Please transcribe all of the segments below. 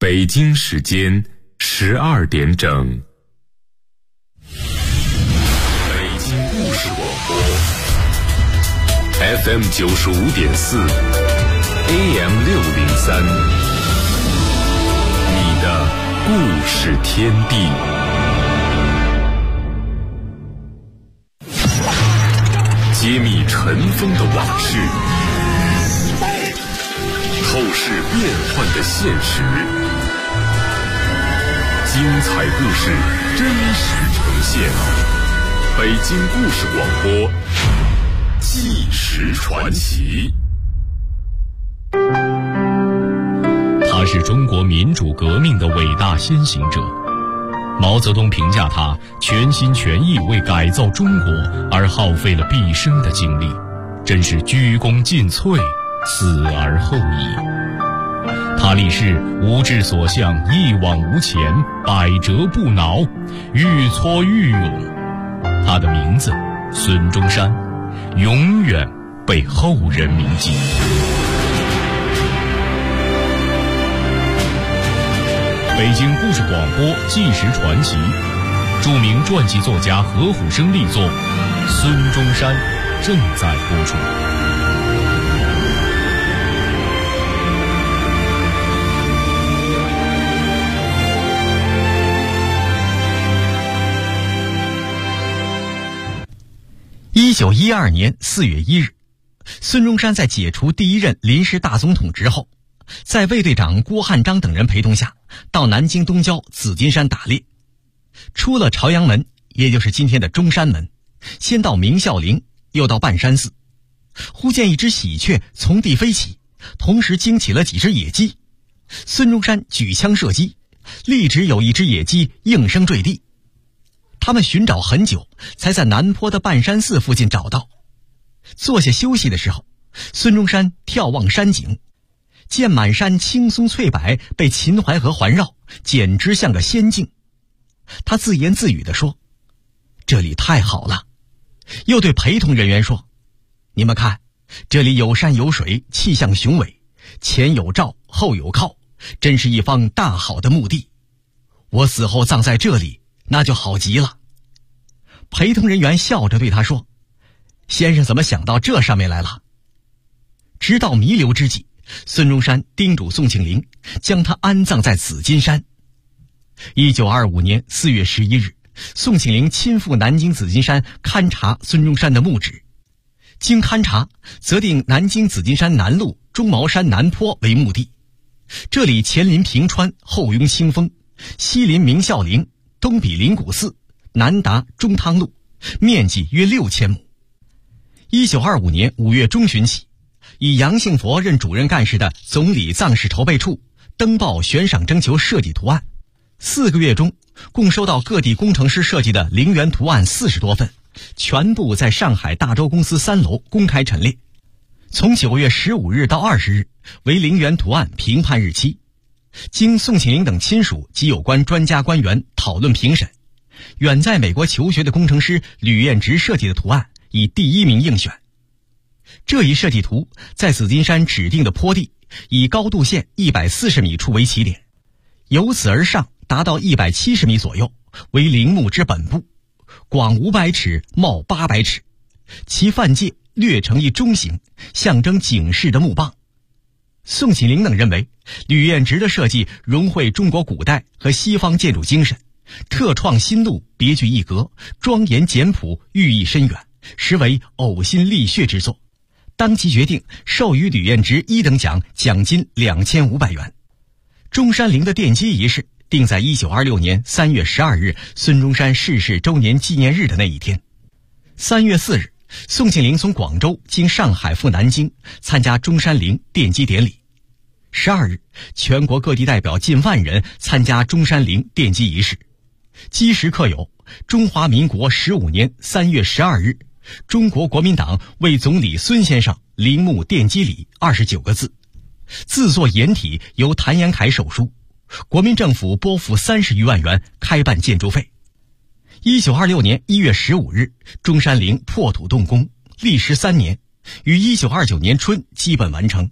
北京时间12点整。北京故事广播 FM 95.4 AM 603，你的故事天地。揭秘尘封的往事，透视变幻的现实，精彩故事真实呈现。北京故事广播，纪实传奇。 他是中国民主革命的伟大先行者。毛泽东评价他全心全意为改造中国而耗费了毕生的精力，真是鞠躬尽瘁，死而后已。他立誓无志所向，一往无前，百折不挠，愈挫愈勇。他的名字孙中山，永远被后人铭记。北京故事广播纪实传奇，著名传记作家何虎生力作《孙中山》正在播出。1912年4月1日，孙中山在解除第一任临时大总统职后，在卫队长郭汉章等人陪同下，到南京东郊紫金山打猎。出了朝阳门，也就是今天的中山门，先到明孝陵，又到半山寺。忽见一只喜鹊从地飞起，同时惊起了几只野鸡。孙中山举枪射击，立直有一只野鸡应声坠地。他们寻找很久，才在南坡的半山寺附近找到。坐下休息的时候，孙中山眺望山景，见满山青松翠柏被秦淮河环绕，简直像个仙境。他自言自语地说：“这里太好了。”又对陪同人员说：“你们看，这里有山有水，气象雄伟，前有照，后有靠，真是一方大好的墓地。我死后葬在这里，那就好极了。”陪同人员笑着对他说：“先生怎么想到这上面来了？”直到弥留之际，孙中山叮嘱宋庆龄将他安葬在紫金山。1925年4月11日，宋庆龄亲赴南京紫金山勘察孙中山的墓址。经勘察，择定南京紫金山南麓中茅山南坡为墓地。这里前临平川，后拥清风，西临明孝陵，东比灵谷寺，南达中汤路，面积约6000亩。1925年5月中旬起，以杨幸佛任主任干事的总理葬事筹备处登报悬赏征求设计图案，4个月中共收到各地工程师设计的陵园图案40多份，全部在上海大洲公司3楼公开陈列。从9月15日到20日为陵园图案评判日期，经宋庆龄等亲属及有关专家官员讨论评审，远在美国求学的工程师吕彦直设计的图案以第1名应选。这一设计图在紫金山指定的坡地，以高度线140米处为起点，由此而上达到170米左右，为陵墓之本部，广500尺，袤800尺，其范界略呈一中形，象征警示的木棒。宋庆龄等认为，吕彦直的设计融汇中国古代和西方建筑精神，特创新路，别具一格，庄严简朴，寓意深远，实为呕心沥血之作。当即决定授予吕彦直1等奖，奖金2500元。中山陵的奠基仪式定在1926年3月12日孙中山逝世周年纪念日的那一天。3月4日，宋庆龄从广州经上海赴南京参加中山陵奠基典礼。12日，全国各地代表近万人参加中山陵奠基仪式。基石刻有中华民国15年3月12日中国国民党为总理孙先生陵墓奠基礼29个字，字作颜体，由谭延闿手书。国民政府拨付30余万元开办建筑费。1926年1月15日，中山陵破土动工，历时3年，于1929年春基本完成。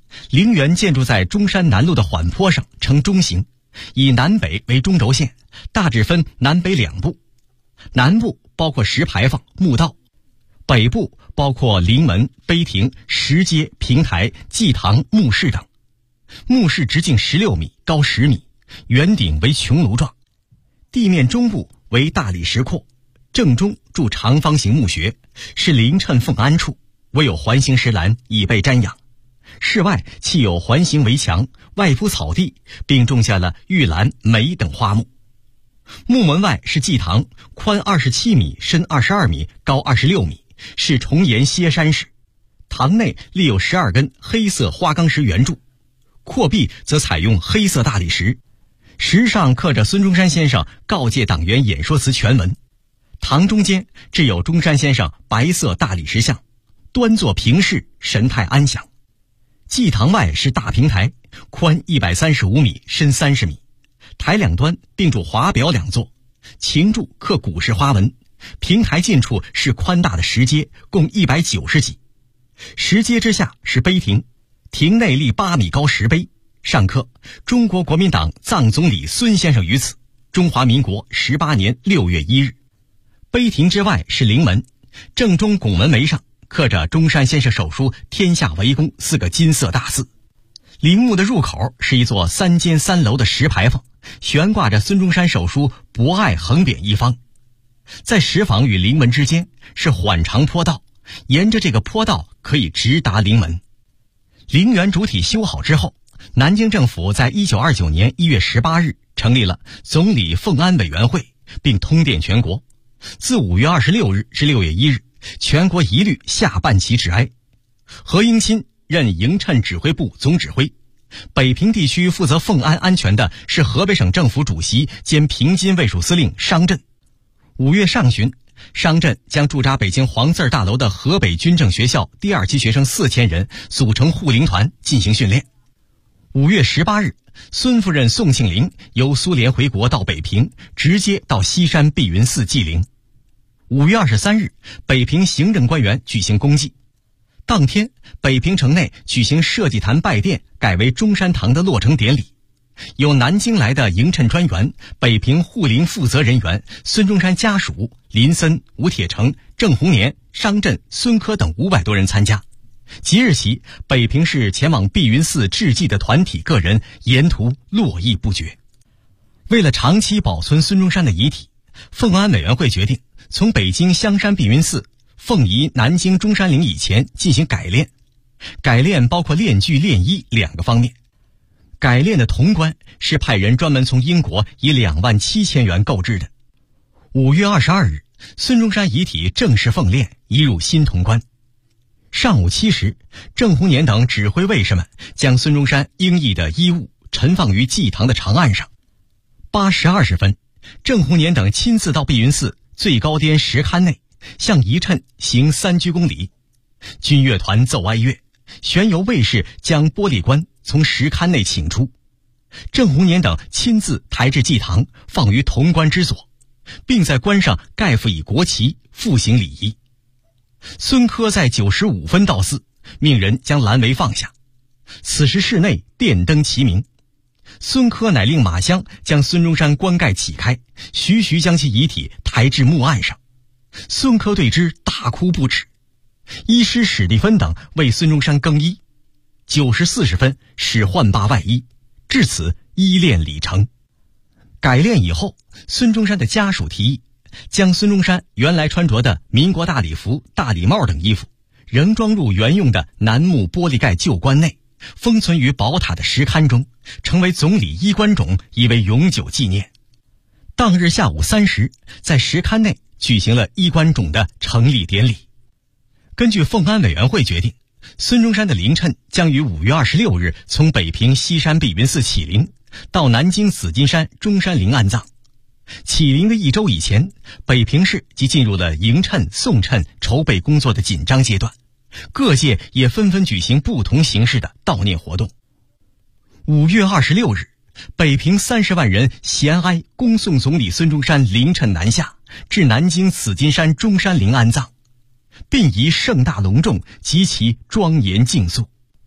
陵园建筑在中山南路的缓坡上，呈中形，以南北为中轴线，大致分南北两部。南部包括石牌坊、墓道，北部包括陵门、碑亭、石阶、平台、祭堂、墓室等。墓室直径16米，高10米，圆顶为穹庐状，地面中部为大理石廓，正中筑长方形墓穴，是陵称奉安处，唯有环形石栏以备瞻仰。室外砌有环形围墙，外铺草地，并种下了玉兰、梅等花木。墓门外是祭堂，宽27米，深22米，高26米，是重檐歇山式。堂内立有12根黑色花岗石圆柱，阔壁则采用黑色大理石，石上刻着孙中山先生告诫党员演说词全文。堂中间置有中山先生白色大理石像，端坐平视，神态安详。祭堂外是大平台，宽135米，深30米，台两端并筑华表2座，擎柱刻古式花纹。平台近处是宽大的石阶，共190几。石阶之下是碑亭，亭内立8米高石碑，上刻中国国民党藏总理孙先生于此，中华民国18年6月1日。碑亭之外是陵门，正中拱门楣上刻着中山先生手书天下为公4个金色大字。陵墓的入口是一座3间3楼的石牌坊，悬挂着孙中山手书博爱横匾一方。在石坊与陵门之间是缓长坡道，沿着这个坡道可以直达陵门。陵园主体修好之后，南京政府在1929年1月18日成立了总理奉安委员会，并通电全国。自5月26日至6月1日，全国一律下半旗致哀。何应钦任营谶指挥部总指挥，北平地区负责奉安安全的是河北省政府主席兼平津卫戍司令商震。5月上旬，商震将驻扎北京黄字大楼的河北军政学校第2期学生4000人组成护陵团进行训练。5月18日，孙夫人宋庆龄由苏联回国到北平，直接到西山碧云寺祭陵。5月23日，北平行政官员举行公祭。当天，北平城内举行设计坛拜殿改为中山堂的落成典礼。由南京来的营谶专员、北平护陵负责人员、孙中山家属、林森、吴铁城、郑洪年、商震、孙科等500多人参加。即日起，北平市前往碧云寺致祭的团体个人沿途络绎不绝。为了长期保存孙中山的遗体，奉安委员会决定从北京香山碧云寺奉移南京中山陵以前进行改炼。改炼包括炼具、炼衣2个方面。改炼的铜棺是派人专门从英国以27000元购置的。5月22日，孙中山遗体正式奉炼，移入新铜棺。上午7时，郑洪年等指挥卫士们将孙中山英译的衣物陈放于祭堂的长案上。8时20分，郑洪年等亲自到碧云寺最高巅石龛内，向遗谶行3鞠躬礼。军乐团奏哀乐，旋由卫士将玻璃棺从石龛内请出。郑洪年等亲自抬至祭堂，放于铜棺之左，并在棺上盖覆以国旗，复行礼仪。孙科在95分到寺，命人将蓝帷放下。此时室内电灯齐明。孙科乃令马湘将孙中山棺盖起开，徐徐将其遗体抬至墓案上。孙科对之大哭不止。医师史蒂芬等为孙中山更衣。9时40分使换罢外衣，至此依殓礼成。改炼以后，孙中山的家属提议将孙中山原来穿着的民国大礼服、大礼帽等衣服仍装入原用的楠木玻璃盖旧棺内，封存于宝塔的石龛中，成为总理衣冠冢，以为永久纪念。当日下午3时，在石龛内举行了衣冠冢的成立典礼。根据奉安委员会决定，孙中山的陵谶将于5月26日从北平西山碧云寺起灵，到南京紫金山中山陵安葬。起灵的1周以前，北平市即进入了迎谶、送谶筹备工作的紧张阶段，各界也纷纷举行不同形式的悼念活动。5月26日，北平30万人衔哀恭送总理孙中山陵谶南下，至南京紫金山中山陵安葬，并以盛大隆重极其庄严敬肃。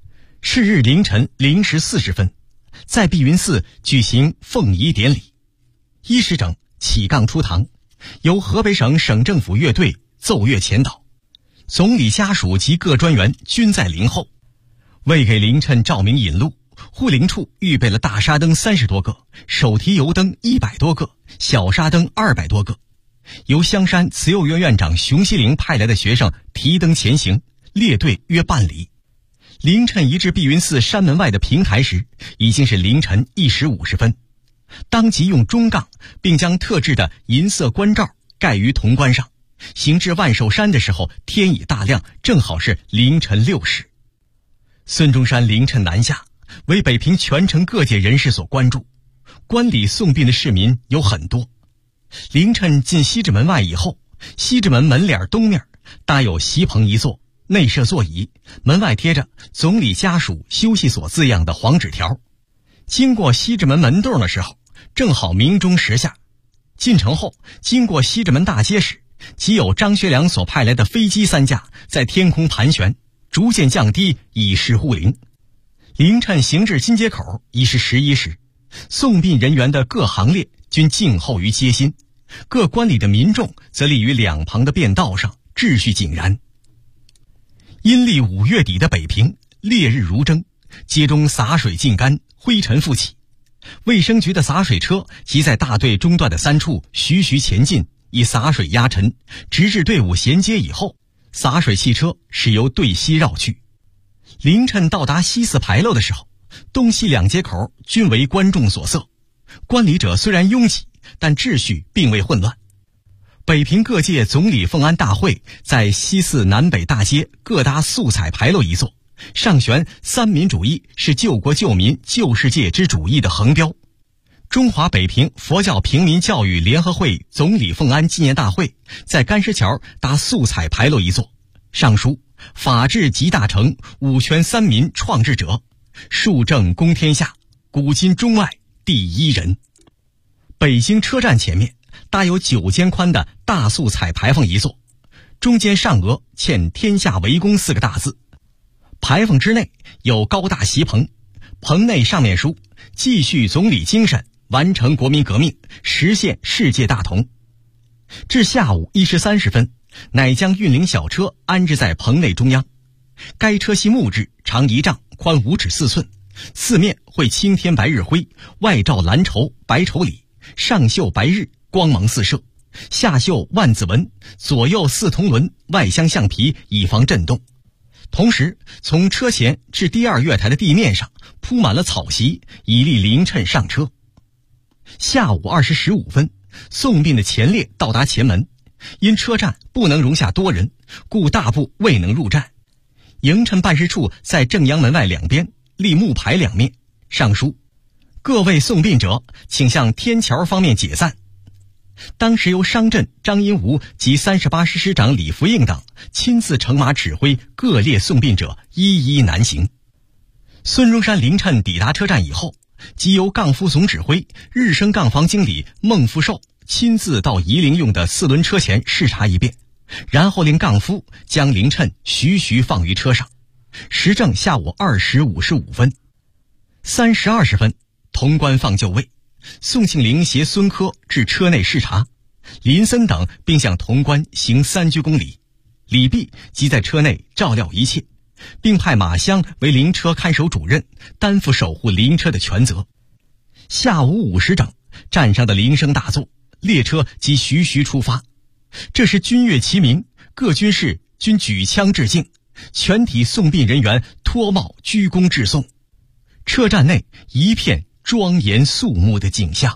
是日凌晨0时40分，在碧云寺举行奉仪典礼。1时整起杠出堂，由河北省省政府乐队奏乐前导，总理家属及各专员均在灵后。为给凌晨照明引路，护灵处预备了大沙灯30多个，手提油灯100多个，小沙灯200多个。由香山慈幼院院长熊希龄派来的学生提灯前行，列队约半里。凌晨移至碧云寺山门外的平台时，已经是凌晨1时50分。当即用中杠，并将特制的银色关罩盖于铜棺上。行至万寿山的时候，天已大亮，正好是凌晨6时。孙中山凌晨南下，为北平全城各界人士所关注。观礼送殡的市民有很多。凌晨进西直门外以后，西直门门脸东面搭有席棚一座，内设座椅，门外贴着总理家属休息所字样的黄纸条。经过西直门门洞的时候，正好鸣钟时下。进城后，经过西直门大街时，即有张学良所派来的飞机3架在天空盘旋，逐渐降低，以示护灵。凌晨行至金街口，已是11时。送殡人员的各行列均静候于街心，各观礼的民众则立于两旁的便道上，秩序井然。阴历5月底的北平，烈日如蒸，街中洒水尽干，灰尘复起。卫生局的洒水车即在大队中段的3处徐徐前进，以洒水压沉，直至队伍衔接以后，洒水汽车是由队西绕去。凌晨到达西寺牌楼的时候，东西2街口均为观众所塞，观礼者虽然拥挤，但秩序并未混乱。北平各界总理奉安大会在西寺南北大街各搭素彩牌楼一座，上悬三民主义是救国救民救世界之主义的横标。中华北平佛教平民教育联合会总理奉安纪念大会在干石桥搭素彩牌楼一座，上书法治集大成，五权三民创制者，庶正公天下，古今中外第一人。北京车站前面搭有9间宽的大素彩牌坊一座，中间上额嵌天下为公4个大字。牌坊之内有高大席棚，棚内上面书继续总理精神，完成国民革命，实现世界大同。至下午1时30分，乃将运灵小车安置在棚内中央。该车系木质，长1丈，宽5尺4寸，四面绘青天白日辉，外罩蓝绸白绸里，上绣白日，光芒四射，下绣万字纹，左右4铜轮，外镶橡皮，以防震动。同时，从车前至第2月台的地面上铺满了草席，以利凌晨上车。下午2时15分，送殡的前列到达前门，因车站不能容下多人，故大部未能入站。营臣办事处在正阳门外2边立木牌2面，上书各位送殡者，请向天桥方面解散。当时由商震、张荫吾及38师师长李福应等亲自乘马指挥各列送殡者一一南行。孙中山凌晨抵达车站以后，即由杠夫总指挥日升杠房经理孟福寿亲自到夷陵用的4轮车前视察一遍，然后令杠夫将凌晨徐徐放于车上。时正下午2时55分。3时20分，潼关放就位，宋庆龄携孙科至车内视察，林森等并向潼关行3鞠躬礼，李弼即在车内照料一切，并派马湘为灵车看守主任，担负守护灵车的全责。下午5时整，站上的铃声大作，列车即徐徐出发。这时军乐齐鸣，各军士均举枪致敬，全体送殡人员脱帽鞠躬致颂。车站内一片庄严肃穆的景象。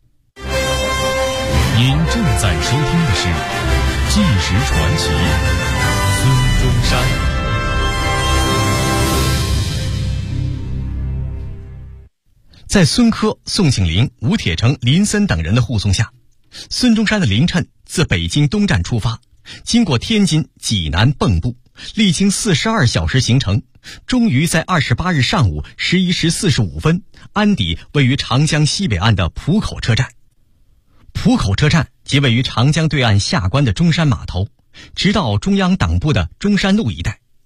您正在收听的是《纪实传奇》，孙中山。 在孙科、宋庆龄、吴铁城、林森等人的护送下，孙中山的凌晨自北京东站出发，经过天津、济南、蚌埠，历经42小时行程，终于在28日上午11时45分安抵位于长江西北岸的浦口车站。浦口车站即位于长江对岸下关的中山码头，直到中央党部的中山路一带，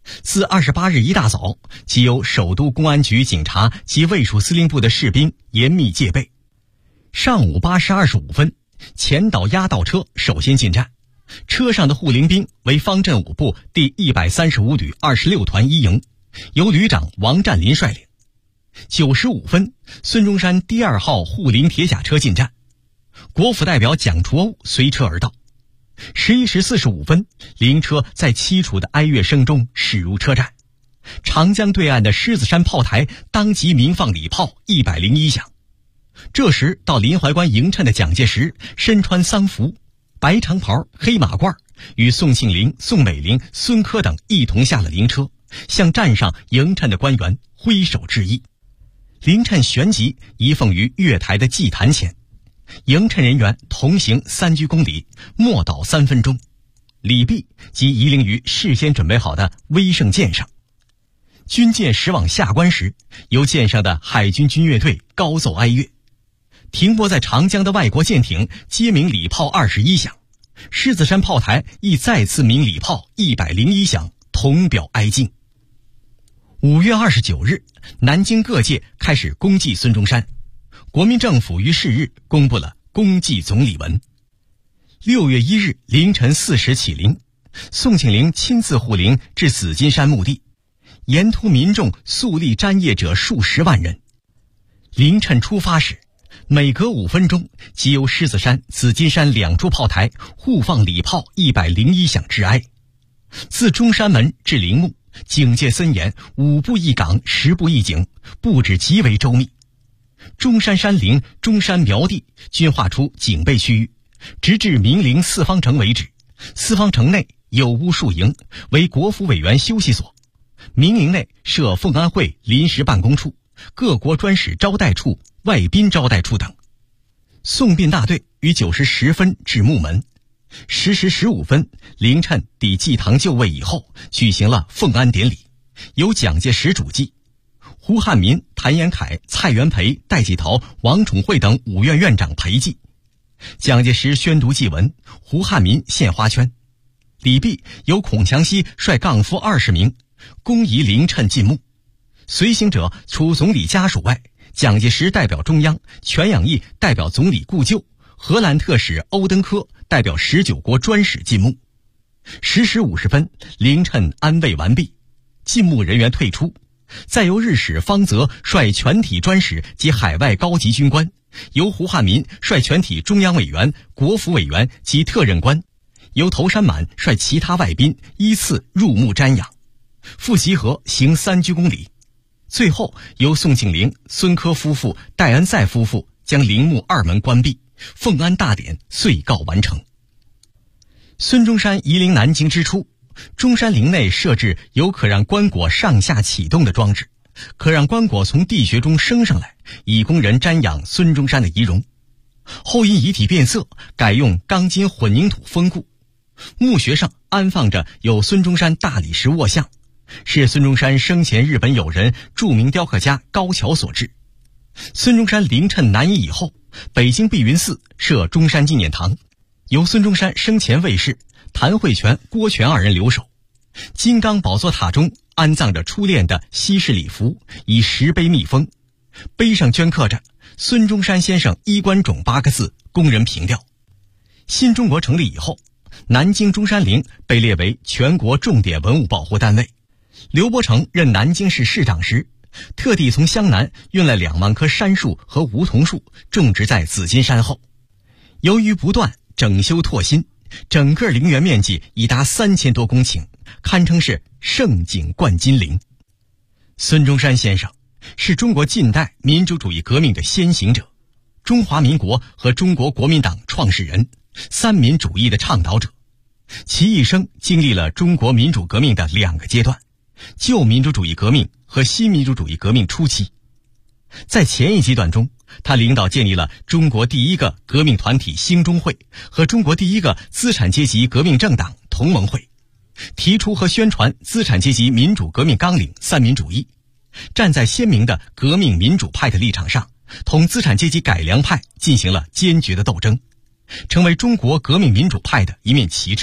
自28日一大早，即由首都公安局警察及卫戍司令部的士兵严密戒备。上午8时25分，前导压道车首先进站，车上的护林兵为方阵5部第135旅26团1营，由旅长王占林率领。9时5分，孙中山第2号护林铁甲车进站，国府代表蒋楚欧随车而到。11时45分，灵车在凄楚的哀乐声中驶入车站。长江对岸的狮子山炮台当即鸣放礼炮101响。这时到临淮关迎衬的蒋介石身穿丧服，白长袍黑马褂，与宋庆龄、宋美龄、孙科等一同下了灵车，向站上迎衬的官员挥手致意。灵衬旋即移奉于月台的祭坛前，迎衬人员同行3鞠躬礼，默祷3分钟，礼毕即移灵于事先准备好的威胜舰上。军舰驶往下关时，由舰上的海军军乐队高奏哀乐，停泊在长江的外国舰艇皆鸣礼炮21响，狮子山炮台亦再次鸣礼炮101响，同表哀敬。5月29日，南京各界开始公祭孙中山，国民政府于是日公布了公祭总理文。6月1日凌晨4时起灵，宋庆龄亲自护灵至紫金山墓地，沿途民众肃立瞻谒者数十万人。灵谶出发时，每隔5分钟即由狮子山、紫金山2处炮台互放礼炮101响致哀。自中山门至陵墓，警戒森严，5步一岗，10步一警，布置极为周密。中山山陵、中山苗地均划出警备区域，直至明陵4方城为止。4方城内有屋数营，为国府委员休息所。明陵内设奉安会临时办公处、各国专使招待处、外宾招待处等。送殡大队于9时10分至墓门，10时15分，灵谶抵祭堂就位以后，举行了奉安典礼，由蒋介石主祭。胡汉民、谭延闿、蔡元培、戴季陶、王宠惠等5院院长陪祭。蒋介石宣读祭文，胡汉民献花圈。礼毕，由孔祥熙率杠夫20名，恭移灵谶进墓。随行者除总理家属外，蒋介石代表中央，全养义代表总理故旧，荷兰特使欧登科代表19国专使进墓。10时50分，灵谶安慰完毕，进墓人员退出，再由日使方泽率全体专使及海外高级军官，由胡汉民率全体中央委员、国府委员及特任官，由头山满率其他外宾依次入墓瞻仰，复集合行3鞠躬礼。最后由宋庆龄、孙科夫妇、戴安塞夫妇将陵墓2门关闭，奉安大典遂告完成。孙中山移灵南京之初，中山陵内设置有可让棺椁上下启动的装置，可让棺椁从地穴中升上来，以供人瞻仰孙中山的遗容。后因遗体变色，改用钢筋混凝土封固。墓穴上安放着有孙中山大理石卧像，是孙中山生前日本友人、著名雕刻家高桥所制。孙中山灵谶南移以后，北京碧云寺设中山纪念堂，由孙中山生前卫士谭惠泉、郭全2人留守。金刚宝座塔中安葬着初恋的西式礼服，以石碑密封，碑上镌刻着孙中山先生衣冠冢8个字，供人凭吊。新中国成立以后，南京中山陵被列为全国重点文物保护单位。刘伯承任南京市市长时，特地从湘南运来2万棵杉树和梧桐树，种植在紫金山后。由于不断整修拓新，整个陵园面积已达3000多公顷，堪称是盛景冠金陵。孙中山先生是中国近代民主主义革命的先行者，中华民国和中国国民党创始人，三民主义的倡导者。其一生经历了中国民主革命的2个阶段，旧民主主义革命和新民主主义革命初期。在前一阶段中，他领导建立了中国第一个革命团体兴中会和中国第一个资产阶级革命政党同盟会，提出和宣传资产阶级民主革命纲领三民主义，站在鲜明的革命民主派的立场上，同资产阶级改良派进行了坚决的斗争，成为中国革命民主派的一面旗帜。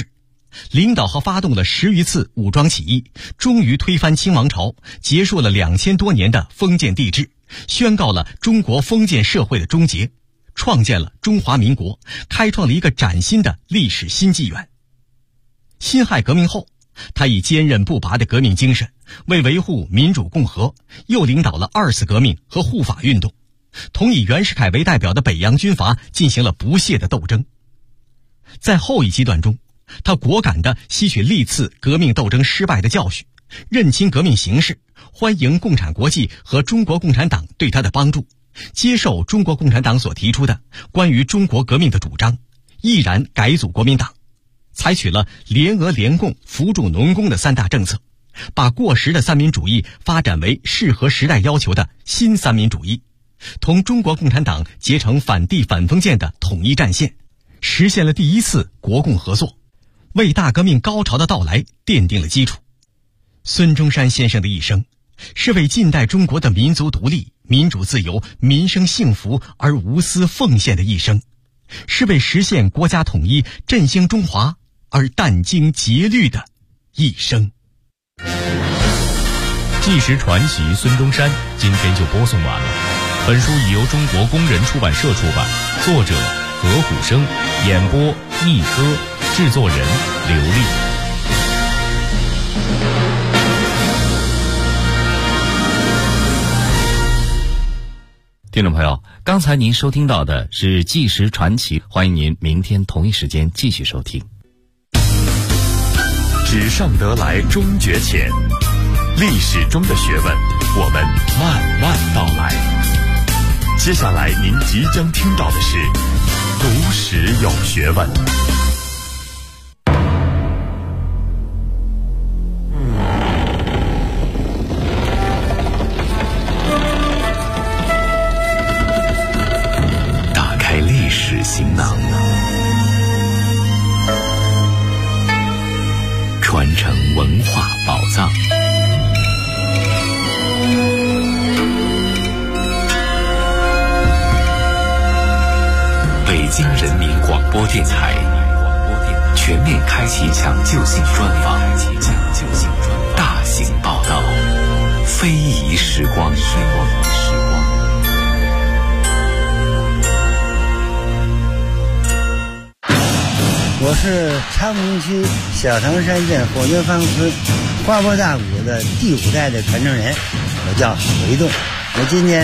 领导和发动了10余次武装起义，终于推翻清王朝，结束了2000多年的封建帝制，宣告了中国封建社会的终结，创建了中华民国，开创了一个崭新的历史新纪元。辛亥革命后，他以坚韧不拔的革命精神，为维护民主共和，又领导了2次革命和护法运动，同以袁世凯为代表的北洋军阀进行了不懈的斗争。在后一阶段中，他果敢地吸取历次革命斗争失败的教训，认清革命形势，欢迎共产国际和中国共产党对他的帮助，接受中国共产党所提出的关于中国革命的主张，毅然改组国民党，采取了联俄联共扶助农工的3大政策，把过时的三民主义发展为适合时代要求的新三民主义，同中国共产党结成反帝反封建的统一战线，实现了第1次国共合作，为大革命高潮的到来奠定了基础。孙中山先生的一生是为近代中国的民族独立、民主自由、民生幸福而无私奉献的一生，是为实现国家统一、振兴中华而殚精竭虑的一生。 纪实传奇孙中山今天就播送完了。本书已由中国工人出版社出版，作者何虎生，演播逆歌，制作人刘丽。听众朋友，刚才您收听到的是纪实传奇，欢迎您明天同一时间继续收听。纸上得来终觉浅，历史中的学问，我们慢慢道来。接下来您即将听到的是读史有学问。打开历史行囊，传承文化宝藏。北京人民广播电台全面开启抢救性专访，大型报道，非遗时光。 我是昌平区小唐山镇火牛坊村花坡大鼓的第5代的传承人，我叫韦栋，我今年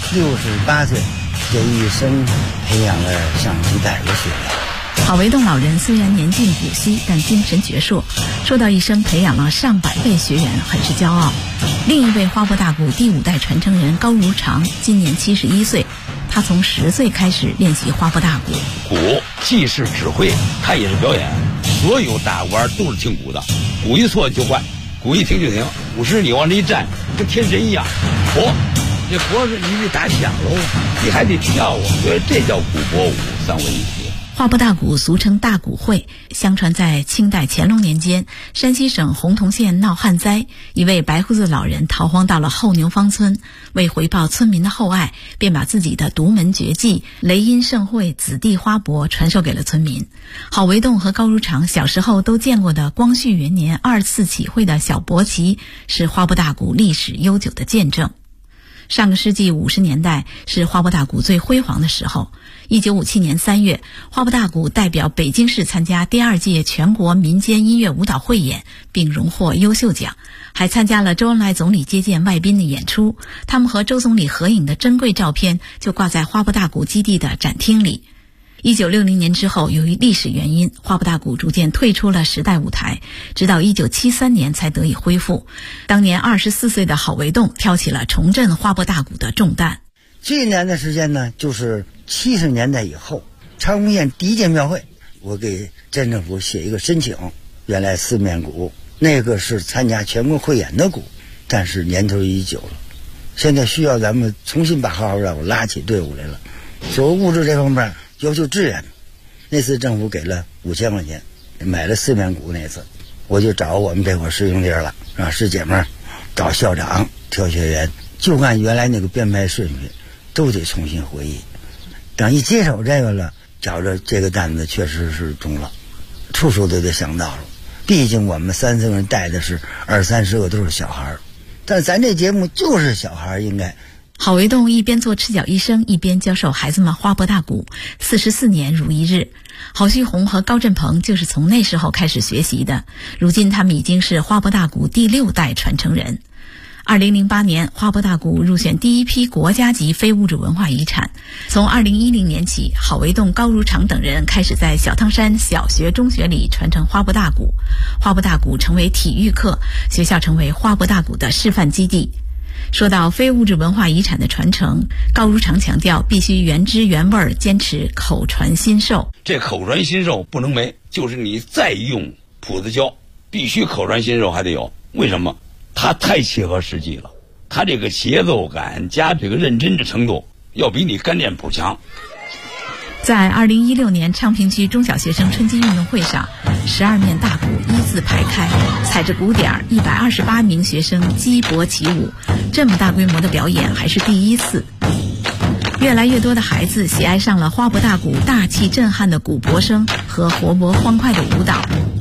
68岁，这一生培养了上100个学员。 郝维栋老人虽然年近古稀，但精神矍铄，说到一生培养了上百位学员，很是骄傲。另一位花坡大鼓第5代传承人高如常，今年71岁，他从10岁开始练习花坡大鼓。 鼓既是指挥，它也是表演，所有大鼓都是听鼓的，鼓一错就坏，鼓一停就停，鼓时你往这一站，跟天神一样，活。这活是你得打响喽，你还得跳啊，所以这叫鼓搏舞3位一体。 花坡大鼓俗称大鼓会，相传在清代乾隆年间，山西省洪洞县闹旱灾，一位白胡子老人逃荒到了后牛坊村，为回报村民的厚爱，便把自己的独门绝技雷音盛会子弟花搏传授给了村民。郝维栋和高如常小时候都见过的光绪元年2次起会的小搏旗，是花坡大鼓历史悠久的见证。上个世纪50年代是花坡大鼓最辉煌的时候。1957年3月，花坡大鼓代表北京市参加第2届全国民间音乐舞蹈汇演，并荣获优秀奖，还参加了周恩来总理接见外宾的演出。他们和周总理合影的珍贵照片就挂在花坡大鼓基地的展厅里。1960年之后，由于历史原因，花坡大鼓逐渐退出了时代舞台，直到1973年才得以恢复。当年24岁的郝维栋挑起了重振花坡大鼓的重担。 最难的时间呢，就是70年代以后，昌平县第1届庙会，我给镇政府写一个申请，原来4面鼓，那个是参加全国汇演的鼓，但是年头已久了，现在需要咱们重新把花坡大鼓拉起队伍来了。所谓物质这方面要求支援，那次政府给了5000块钱，买了4面鼓。那次我就找我们这块师兄弟了，让师姐们找校长挑学员，就按原来那个编排顺序都得重新回忆。等一接手这个了，觉着这个担子确实是重了，处处都得想到了。 毕竟我们30个人带的是20-30个都是小孩，但是咱这节目就是小孩应该。 郝维栋一边做赤脚医生，一边教授孩子们花拨大鼓，44年如一日。郝旭红和高振鹏就是从那时候开始学习的，如今他们已经是花拨大鼓第6代传承人。2008年，花拨大鼓入选第一批国家级非物质文化遗产。从2010年起，郝维栋、高如常等人开始在小汤山小学、中学里传承花拨大鼓。花拨大鼓成为体育课，学校成为花拨大鼓的示范基地。说到非物质文化遗产的传承，高如常强调必须原汁原味，坚持口传心授。 这口传心授不能没，就是你再用谱子教，必须口传心授还得有。为什么？它太切合实际了，它这个节奏感加这个认真的程度，要比你干练谱强。 在2016年昌平区中小学生春季运动会上，12面大鼓一字排开，踩着鼓点，128名学生击搏起舞。这么大规模的表演还是第一次。越来越多的孩子喜爱上了花拨大鼓大气震撼的鼓脖声和活泼欢快的舞蹈。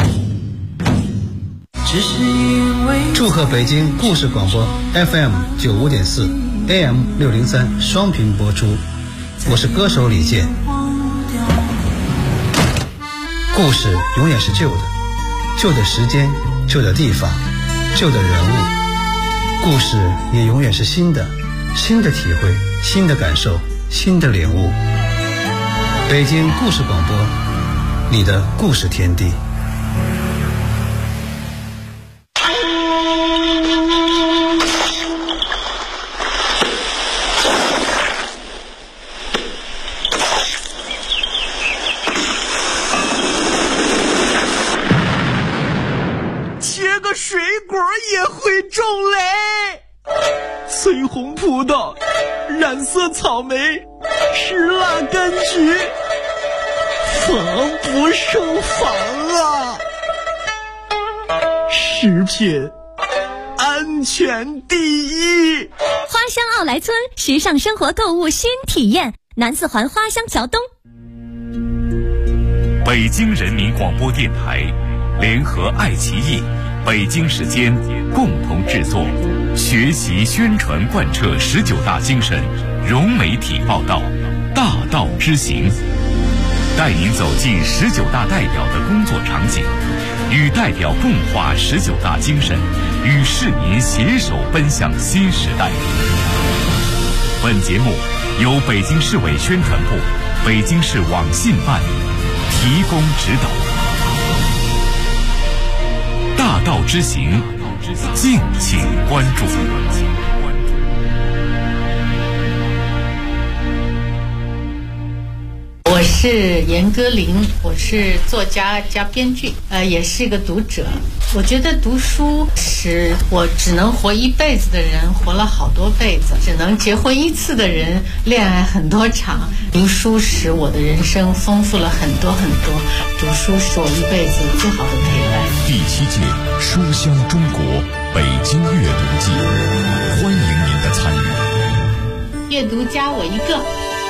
祝贺北京故事广播 FM95.4 AM603 双频播出，我是歌手李健。故事永远是旧的，旧的时间，旧的地方，旧的人物。故事也永远是新的，新的体会，新的感受，新的领悟。北京故事广播，你的故事天地。 水果也会种雷，翠红葡萄，染色草莓，石蜡柑橘，防不胜防啊！食品安全第一。 花乡奥莱村时尚生活购物新体验，南四环花乡桥东。 北京人民广播电台联合爱奇艺、北京时间共同制作，学习宣传贯彻19大精神，融媒体报道，大道之行，带您走进19大代表的工作场景，与代表共话19大精神，与市民携手奔向新时代。本节目由北京市委宣传部、北京市网信办提供指导。大道之行，敬请关注。 我是严歌苓，我是作家加编剧，也是一个读者。我觉得读书使我只能活一辈子的人活了好多辈子，只能结婚一次的人恋爱很多场。读书使我的人生丰富了很多很多，读书是我一辈子最好的陪伴。 第7届书香中国北京阅读季，欢迎您的参与。 阅读加我一个。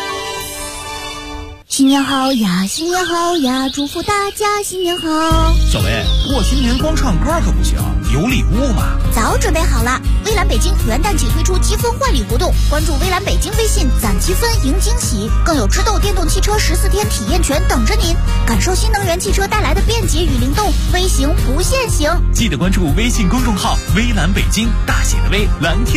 新年好呀，新年好呀，祝福大家新年好。 小薇，过新年光唱歌可不行，有礼物嘛。 早准备好了，微蓝北京元旦起推出积分换礼活动，关注微蓝北京微信攒积分赢惊喜，更有知豆电动汽车14天体验权等着您，感受新能源汽车带来的便捷与灵动，微行不限行。 记得关注微信公众号微蓝北京，大写的微，蓝天